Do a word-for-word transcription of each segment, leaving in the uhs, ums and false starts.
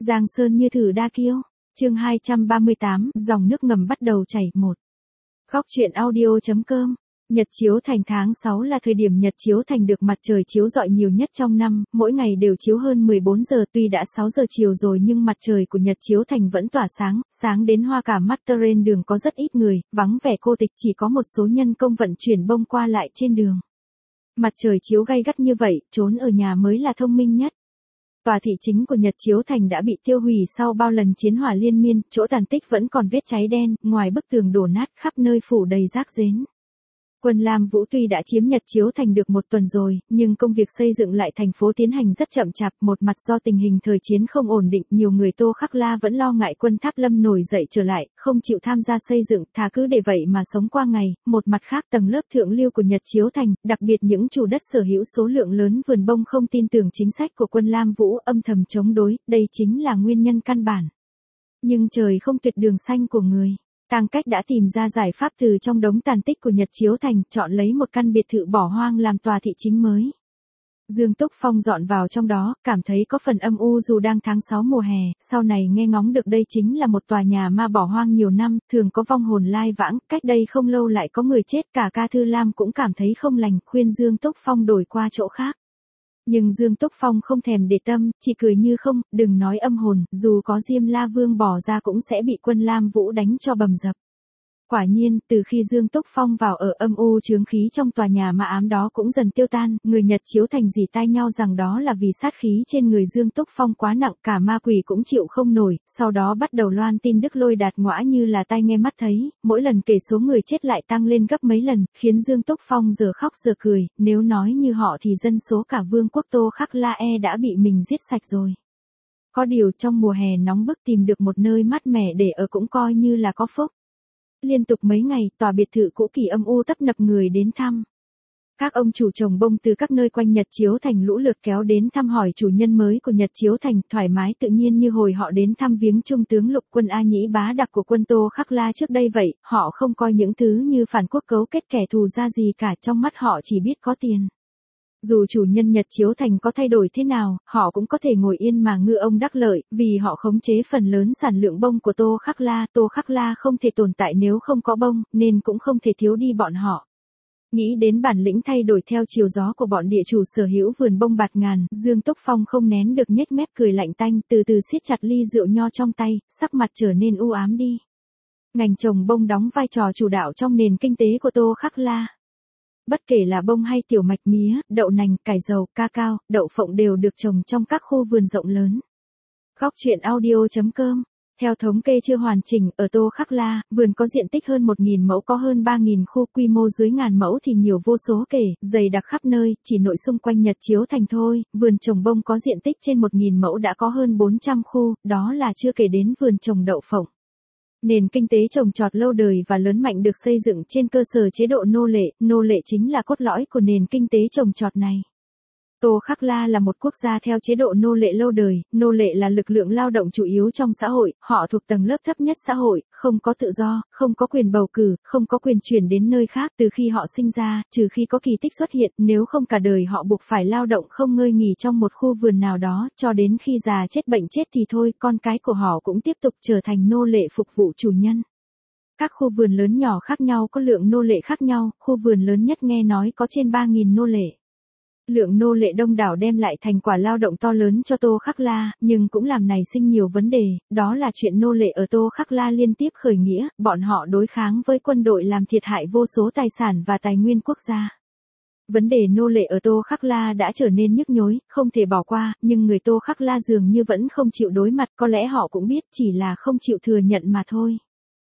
Giang Sơn như thử đa kiêu. Chương hai trăm ba mươi tám, dòng nước ngầm bắt đầu chảy. Một. Góc truyện audio.com. Nhật chiếu thành tháng sáu là thời điểm nhật chiếu thành được mặt trời chiếu rọi nhiều nhất trong năm, mỗi ngày đều chiếu hơn mười bốn giờ, tuy đã sáu giờ chiều rồi nhưng mặt trời của Nhật chiếu thành vẫn tỏa sáng, sáng đến hoa cả mắt. Terrain đường có rất ít người, vắng vẻ cô tịch, chỉ có một số nhân công vận chuyển bông qua lại trên đường. Mặt trời chiếu gay gắt như vậy, trốn ở nhà mới là thông minh nhất. Tòa thị chính của Nhật chiếu thành đã bị tiêu hủy sau bao lần chiến hỏa liên miên, chỗ tàn tích vẫn còn vết cháy đen, ngoài bức tường đổ nát, khắp nơi phủ đầy rác rến. Quân Lam Vũ tuy đã chiếm Nhật chiếu thành được một tuần rồi, nhưng công việc xây dựng lại thành phố tiến hành rất chậm chạp. Một mặt do tình hình thời chiến không ổn định, nhiều người Tô Khắc La vẫn lo ngại quân Tháp Lâm nổi dậy trở lại, không chịu tham gia xây dựng, thà cứ để vậy mà sống qua ngày. Một mặt khác, tầng lớp thượng lưu của Nhật chiếu thành, đặc biệt những chủ đất sở hữu số lượng lớn vườn bông không tin tưởng chính sách của quân Lam Vũ, âm thầm chống đối, đây chính là nguyên nhân căn bản. Nhưng trời không tuyệt đường xanh của người. Tang Cách đã tìm ra giải pháp từ trong đống tàn tích của Nhật chiếu thành, chọn lấy một căn biệt thự bỏ hoang làm tòa thị chính mới. Dương Túc Phong dọn vào trong đó, cảm thấy có phần âm u dù đang tháng sáu mùa hè, sau này nghe ngóng được đây chính là một tòa nhà ma bỏ hoang nhiều năm, thường có vong hồn lai vãng, cách đây không lâu lại có người chết, cả Ca Thư Lam cũng cảm thấy không lành, khuyên Dương Túc Phong đổi qua chỗ khác. Nhưng Dương Túc Phong không thèm để tâm, chỉ cười như không, đừng nói âm hồn, dù có Diêm La Vương bỏ ra cũng sẽ bị quân Lam Vũ đánh cho bầm dập. Quả nhiên, từ khi Dương Túc Phong vào ở, âm u chướng khí trong tòa nhà ma ám đó cũng dần tiêu tan, người Nhật chiếu thành dì tai nhau rằng đó là vì sát khí trên người Dương Túc Phong quá nặng, cả ma quỷ cũng chịu không nổi, sau đó bắt đầu loan tin Đức Lôi Đạt ngõa như là tai nghe mắt thấy, mỗi lần kể số người chết lại tăng lên gấp mấy lần, khiến Dương Túc Phong giờ khóc giờ cười, nếu nói như họ thì dân số cả vương quốc Tô Khắc La e đã bị mình giết sạch rồi. Có điều trong mùa hè nóng bức tìm được một nơi mát mẻ để ở cũng coi như là có phúc. Liên tục mấy ngày, tòa biệt thự cũ kỹ âm u tấp nập người đến thăm. Các ông chủ trồng bông từ các nơi quanh Nhật chiếu thành lũ lượt kéo đến thăm hỏi chủ nhân mới của Nhật chiếu thành, thoải mái tự nhiên như hồi họ đến thăm viếng trung tướng lục quân A Nhĩ bá đặc của quân Tô Khắc La trước đây vậy, họ không coi những thứ như phản quốc cấu kết kẻ thù ra gì cả, trong mắt họ chỉ biết có tiền. Dù chủ nhân Nhật chiếu thành có thay đổi thế nào, họ cũng có thể ngồi yên mà ngư ông đắc lợi, vì họ khống chế phần lớn sản lượng bông của Tô Khắc La. Tô Khắc La không thể tồn tại nếu không có bông, nên cũng không thể thiếu đi bọn họ. Nghĩ đến bản lĩnh thay đổi theo chiều gió của bọn địa chủ sở hữu vườn bông bạt ngàn, Dương Túc Phong không nén được nhếch mép cười lạnh tanh, từ từ siết chặt ly rượu nho trong tay, sắc mặt trở nên u ám đi. Ngành trồng bông đóng vai trò chủ đạo trong nền kinh tế của Tô Khắc La. Bất kể là bông hay tiểu mạch mía, đậu nành, cải dầu, ca cao, đậu phộng đều được trồng trong các khu vườn rộng lớn. Góc truyện audio.com. Theo thống kê chưa hoàn chỉnh, ở Tô Khắc La, vườn có diện tích hơn một nghìn mẫu, có hơn ba nghìn khu, quy mô dưới ngàn mẫu thì nhiều vô số kể, dày đặc khắp nơi, chỉ nội xung quanh Nhật chiếu thành thôi, vườn trồng bông có diện tích trên một nghìn mẫu đã có hơn bốn trăm khu, đó là chưa kể đến vườn trồng đậu phộng. Nền kinh tế trồng trọt lâu đời và lớn mạnh được xây dựng trên cơ sở chế độ nô lệ, nô lệ chính là cốt lõi của nền kinh tế trồng trọt này. Tô Khắc La là một quốc gia theo chế độ nô lệ lâu đời, nô lệ là lực lượng lao động chủ yếu trong xã hội, họ thuộc tầng lớp thấp nhất xã hội, không có tự do, không có quyền bầu cử, không có quyền chuyển đến nơi khác từ khi họ sinh ra, trừ khi có kỳ tích xuất hiện, nếu không cả đời họ buộc phải lao động không ngơi nghỉ trong một khu vườn nào đó, cho đến khi già chết bệnh chết thì thôi, con cái của họ cũng tiếp tục trở thành nô lệ phục vụ chủ nhân. Các khu vườn lớn nhỏ khác nhau có lượng nô lệ khác nhau, khu vườn lớn nhất nghe nói có trên ba nghìn nô lệ. Lượng nô lệ đông đảo đem lại thành quả lao động to lớn cho Tô Khắc La, nhưng cũng làm nảy sinh nhiều vấn đề, đó là chuyện nô lệ ở Tô Khắc La liên tiếp khởi nghĩa, bọn họ đối kháng với quân đội làm thiệt hại vô số tài sản và tài nguyên quốc gia. Vấn đề nô lệ ở Tô Khắc La đã trở nên nhức nhối, không thể bỏ qua, nhưng người Tô Khắc La dường như vẫn không chịu đối mặt, có lẽ họ cũng biết chỉ là không chịu thừa nhận mà thôi.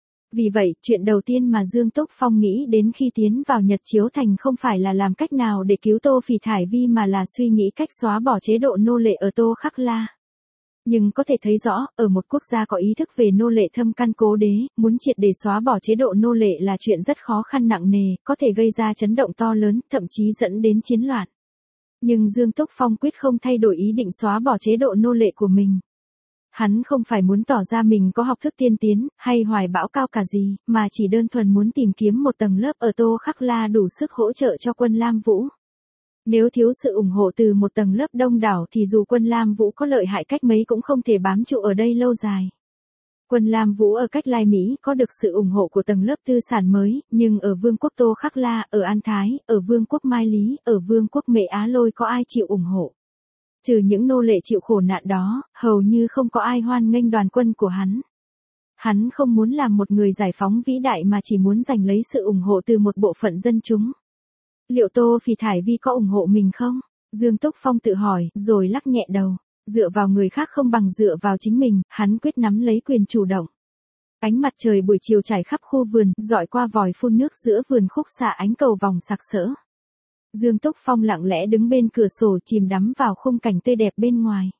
Vì vậy, chuyện đầu tiên mà Dương Túc Phong nghĩ đến khi tiến vào Nhật chiếu thành không phải là làm cách nào để cứu Tô Phỉ Thải Vi mà là suy nghĩ cách xóa bỏ chế độ nô lệ ở Tô Khắc La. Nhưng có thể thấy rõ, ở một quốc gia có ý thức về nô lệ thâm căn cố đế, muốn triệt để xóa bỏ chế độ nô lệ là chuyện rất khó khăn nặng nề, có thể gây ra chấn động to lớn, thậm chí dẫn đến chiến loạn. Nhưng Dương Túc Phong quyết không thay đổi ý định xóa bỏ chế độ nô lệ của mình. Hắn không phải muốn tỏ ra mình có học thức tiên tiến, hay hoài bão cao cả gì, mà chỉ đơn thuần muốn tìm kiếm một tầng lớp ở Tô Khắc La đủ sức hỗ trợ cho quân Lam Vũ. Nếu thiếu sự ủng hộ từ một tầng lớp đông đảo thì dù quân Lam Vũ có lợi hại cách mấy cũng không thể bám trụ ở đây lâu dài. Quân Lam Vũ ở cách Lai Mỹ có được sự ủng hộ của tầng lớp tư sản mới, nhưng ở Vương quốc Tô Khắc La, ở An Thái, ở Vương quốc Mai Lý, ở Vương quốc Mệ Á Lôi có ai chịu ủng hộ. Trừ những nô lệ chịu khổ nạn đó, hầu như không có ai hoan nghênh đoàn quân của hắn. Hắn không muốn làm một người giải phóng vĩ đại mà chỉ muốn giành lấy sự ủng hộ từ một bộ phận dân chúng. Liệu Tô Phì Thải Vi có ủng hộ mình không? Dương Túc Phong tự hỏi, rồi lắc nhẹ đầu. Dựa vào người khác không bằng dựa vào chính mình, hắn quyết nắm lấy quyền chủ động. Ánh mặt trời buổi chiều trải khắp khu vườn, dọi qua vòi phun nước giữa vườn khúc xạ ánh cầu vòng sặc sỡ. Dương Túc Phong lặng lẽ đứng bên cửa sổ chìm đắm vào khung cảnh tươi đẹp bên ngoài.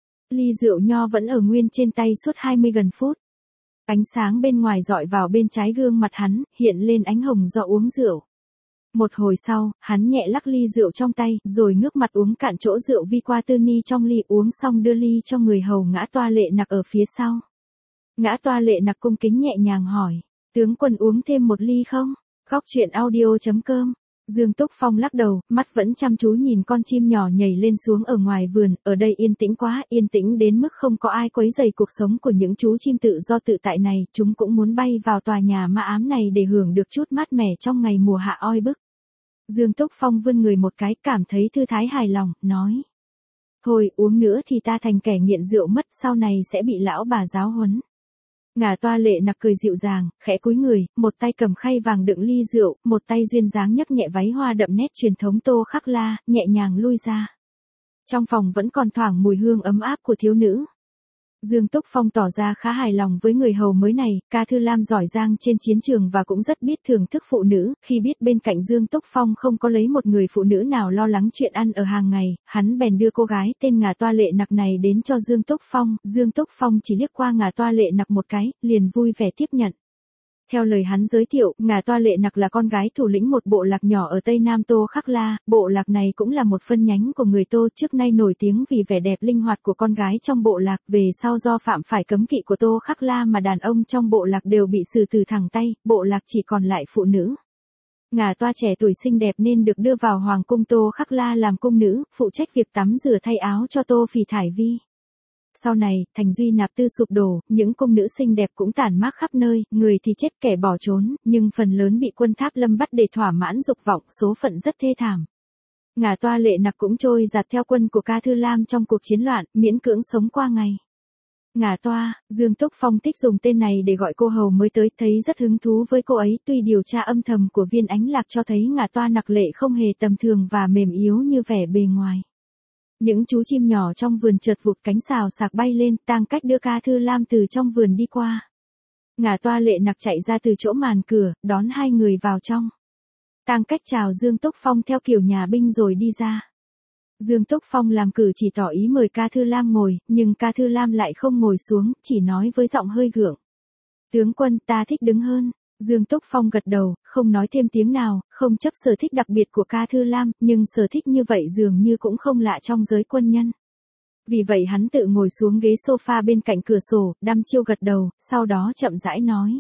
Ly rượu nho vẫn ở nguyên trên tay suốt hai mươi gần phút. Ánh sáng bên ngoài dọi vào bên trái gương mặt hắn, hiện lên ánh hồng do uống rượu. Một hồi sau, hắn nhẹ lắc ly rượu trong tay, rồi ngước mặt uống cạn chỗ rượu vi qua tư ni trong ly, uống xong đưa ly cho người hầu Ngã Toa Lệ Nặc ở phía sau. Ngã Toa Lệ Nặc cung kính nhẹ nhàng hỏi, tướng quân uống thêm một ly không? Góc truyện audio chấm com. Dương Túc Phong lắc đầu, mắt vẫn chăm chú nhìn con chim nhỏ nhảy lên xuống ở ngoài vườn, ở đây yên tĩnh quá, yên tĩnh đến mức không có ai quấy rầy cuộc sống của những chú chim tự do tự tại này, chúng cũng muốn bay vào tòa nhà ma ám này để hưởng được chút mát mẻ trong ngày mùa hạ oi bức. Dương Túc Phong vươn người một cái, cảm thấy thư thái hài lòng, nói. Thôi, uống nữa thì ta thành kẻ nghiện rượu mất, sau này sẽ bị lão bà giáo huấn. Ngà Toa Lệ Nặc cười dịu dàng, khẽ cúi người, một tay cầm khay vàng đựng ly rượu, một tay duyên dáng nhấc nhẹ váy hoa đậm nét truyền thống Tô Khắc La, nhẹ nhàng lui ra. Trong phòng vẫn còn thoảng mùi hương ấm áp của thiếu nữ. Dương Túc Phong tỏ ra khá hài lòng với người hầu mới này, Ca Thư Lam giỏi giang trên chiến trường và cũng rất biết thưởng thức phụ nữ, khi biết bên cạnh Dương Túc Phong không có lấy một người phụ nữ nào lo lắng chuyện ăn ở hàng ngày, hắn bèn đưa cô gái tên Ngà Toa Lệ Nặc này đến cho Dương Túc Phong, Dương Túc Phong chỉ liếc qua Ngà Toa Lệ Nặc một cái, liền vui vẻ tiếp nhận. Theo lời hắn giới thiệu, Ngà Toa Lệ Nặc là con gái thủ lĩnh một bộ lạc nhỏ ở Tây Nam Tô Khắc La, bộ lạc này cũng là một phân nhánh của người Tô trước nay nổi tiếng vì vẻ đẹp linh hoạt của con gái trong bộ lạc, về sau do phạm phải cấm kỵ của Tô Khắc La mà đàn ông trong bộ lạc đều bị xử tử thẳng tay, bộ lạc chỉ còn lại phụ nữ. Ngà Toa trẻ tuổi xinh đẹp nên được đưa vào Hoàng cung Tô Khắc La làm cung nữ, phụ trách việc tắm rửa thay áo cho Tô Phì Thải Vi. Sau này, thành Duy Nạp Tư sụp đổ, những cung nữ xinh đẹp cũng tản mát khắp nơi, người thì chết kẻ bỏ trốn, nhưng phần lớn bị quân Tháp Lâm bắt để thỏa mãn dục vọng, số phận rất thê thảm. Ngà Toa Lệ Nặc cũng trôi giạt theo quân của Ca Thư Lam trong cuộc chiến loạn, miễn cưỡng sống qua ngày. Ngà Toa, Dương Túc Phong thích dùng tên này để gọi cô hầu mới tới, thấy rất hứng thú với cô ấy, tuy điều tra âm thầm của Viên Ánh Lạc cho thấy Ngà Toa Nặc Lệ không hề tầm thường và mềm yếu như vẻ bề ngoài. Những chú chim nhỏ trong vườn chợt vụt cánh xào xạc bay lên, Tang Cách đưa Ca Thư Lam từ trong vườn đi qua. Ngà Toa Lệ Nặc chạy ra từ chỗ màn cửa, đón hai người vào trong. Tang Cách chào Dương Túc Phong theo kiểu nhà binh rồi đi ra. Dương Túc Phong làm cử chỉ tỏ ý mời Ca Thư Lam ngồi, nhưng Ca Thư Lam lại không ngồi xuống, chỉ nói với giọng hơi gượng. Tướng quân, ta thích đứng hơn. Dương Túc Phong gật đầu, không nói thêm tiếng nào, không chấp sở thích đặc biệt của Ca Thư Lam, nhưng sở thích như vậy dường như cũng không lạ trong giới quân nhân. Vì vậy hắn tự ngồi xuống ghế sofa bên cạnh cửa sổ, đăm chiêu gật đầu, sau đó chậm rãi nói.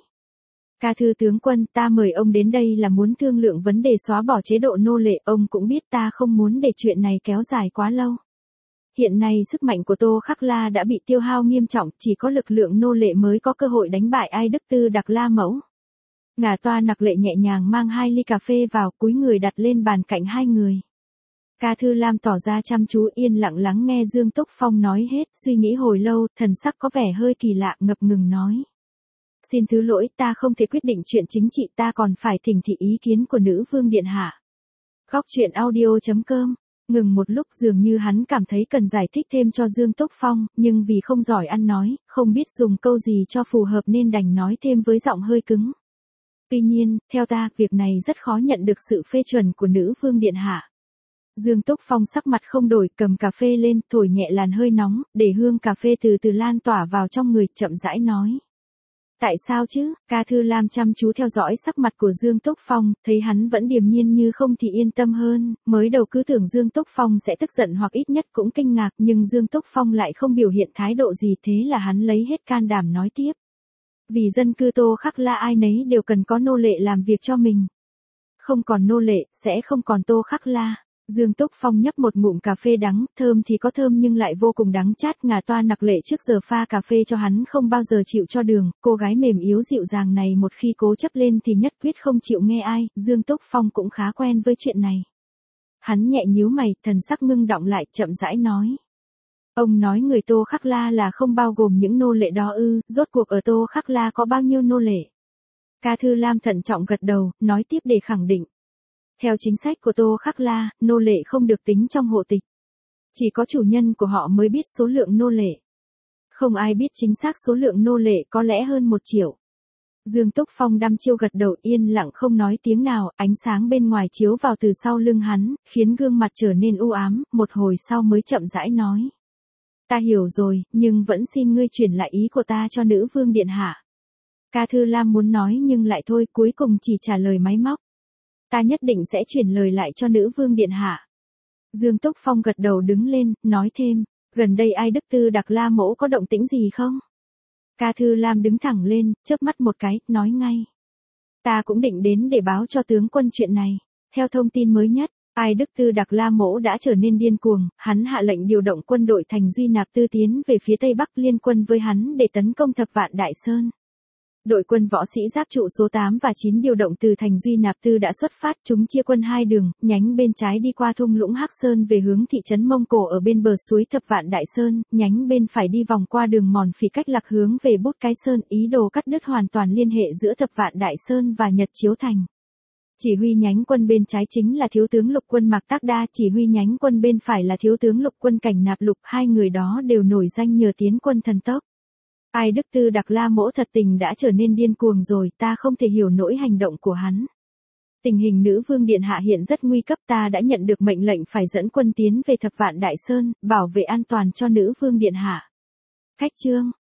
Ca Thư tướng quân, ta mời ông đến đây là muốn thương lượng vấn đề xóa bỏ chế độ nô lệ, ông cũng biết ta không muốn để chuyện này kéo dài quá lâu. Hiện nay sức mạnh của Tô Khắc La đã bị tiêu hao nghiêm trọng, chỉ có lực lượng nô lệ mới có cơ hội đánh bại Ai Đức Tư Đặc La Mẫu. Ngà Toa Nặc Lệ nhẹ nhàng mang hai ly cà phê vào, cúi người đặt lên bàn cạnh hai người. Ca Thư Lam tỏ ra chăm chú yên lặng lắng nghe Dương Túc Phong nói hết, suy nghĩ hồi lâu, thần sắc có vẻ hơi kỳ lạ, ngập ngừng nói. Xin thứ lỗi, ta không thể quyết định chuyện chính trị, ta còn phải thỉnh thị ý kiến của nữ vương điện hạ. Góc truyện audio chấm com. Ngừng một lúc, dường như hắn cảm thấy cần giải thích thêm cho Dương Túc Phong, nhưng vì không giỏi ăn nói, không biết dùng câu gì cho phù hợp nên đành nói thêm với giọng hơi cứng. Tuy nhiên, theo ta, việc này rất khó nhận được sự phê chuẩn của nữ vương điện hạ. Dương Túc Phong sắc mặt không đổi, cầm cà phê lên, thổi nhẹ làn hơi nóng, để hương cà phê từ từ lan tỏa vào trong người, chậm rãi nói. Tại sao chứ? Ca Thư Lam chăm chú theo dõi sắc mặt của Dương Túc Phong, thấy hắn vẫn điềm nhiên như không thì yên tâm hơn, mới đầu cứ tưởng Dương Túc Phong sẽ tức giận hoặc ít nhất cũng kinh ngạc, nhưng Dương Túc Phong lại không biểu hiện thái độ gì, thế là hắn lấy hết can đảm nói tiếp. Vì dân cư Tô Khắc La ai nấy đều cần có nô lệ làm việc cho mình. Không còn nô lệ, sẽ không còn Tô Khắc La. Dương Túc Phong nhấp một ngụm cà phê đắng, thơm thì có thơm nhưng lại vô cùng đắng chát. Ngà Toa nặc lệ trước giờ pha cà phê cho hắn không bao giờ chịu cho đường, cô gái mềm yếu dịu dàng này một khi cố chấp lên thì nhất quyết không chịu nghe ai, Dương Túc Phong cũng khá quen với chuyện này. Hắn nhẹ nhíu mày, thần sắc ngưng đọng lại, chậm rãi nói. Ông nói người Tô Khắc La là không bao gồm những nô lệ đó ư, rốt cuộc ở Tô Khắc La có bao nhiêu nô lệ? Ca Thư Lam thận trọng gật đầu, nói tiếp để khẳng định. Theo chính sách của Tô Khắc La, nô lệ không được tính trong hộ tịch. Chỉ có chủ nhân của họ mới biết số lượng nô lệ. Không ai biết chính xác số lượng nô lệ, có lẽ hơn một triệu. Dương Túc Phong đăm chiêu gật đầu, yên lặng không nói tiếng nào, ánh sáng bên ngoài chiếu vào từ sau lưng hắn, khiến gương mặt trở nên u ám, một hồi sau mới chậm rãi nói. Ta hiểu rồi, nhưng vẫn xin ngươi chuyển lại ý của ta cho nữ vương điện hạ. Ca Thư Lam muốn nói nhưng lại thôi, cuối cùng chỉ trả lời máy móc. Ta nhất định sẽ chuyển lời lại cho nữ vương điện hạ. Dương Túc Phong gật đầu đứng lên, nói thêm, gần đây Ai Đức Tư Đặc La Mỗ có động tĩnh gì không? Ca Thư Lam đứng thẳng lên, chớp mắt một cái, nói ngay. Ta cũng định đến để báo cho tướng quân chuyện này. Theo thông tin mới nhất, Ai Đức Tư Đặc La Mỗ đã trở nên điên cuồng, hắn hạ lệnh điều động quân đội thành Duy Nạp Tư tiến về phía Tây Bắc liên quân với hắn để tấn công Thập Vạn Đại Sơn. Đội quân võ sĩ giáp trụ số tám và chín điều động từ thành Duy Nạp Tư đã xuất phát, chúng chia quân hai đường, nhánh bên trái đi qua thung lũng Hắc Sơn về hướng thị trấn Mông Cổ ở bên bờ suối Thập Vạn Đại Sơn, nhánh bên phải đi vòng qua đường mòn phì cách lạc hướng về Bút Cái Sơn, ý đồ cắt đứt hoàn toàn liên hệ giữa Thập Vạn Đại Sơn và Nhật Chiếu Thành. Chỉ huy nhánh quân bên trái chính là thiếu tướng lục quân Mạc Tác Đa, chỉ huy nhánh quân bên phải là thiếu tướng lục quân Cảnh Nạp Lục, hai người đó đều nổi danh nhờ tiến quân thần tốc. Ai Đức Tư Đặc La Mỗ thật tình đã trở nên điên cuồng rồi, ta không thể hiểu nổi hành động của hắn. Tình hình nữ vương điện hạ hiện rất nguy cấp, ta đã nhận được mệnh lệnh phải dẫn quân tiến về Thập Vạn Đại Sơn, bảo vệ an toàn cho nữ vương điện hạ. Khách chương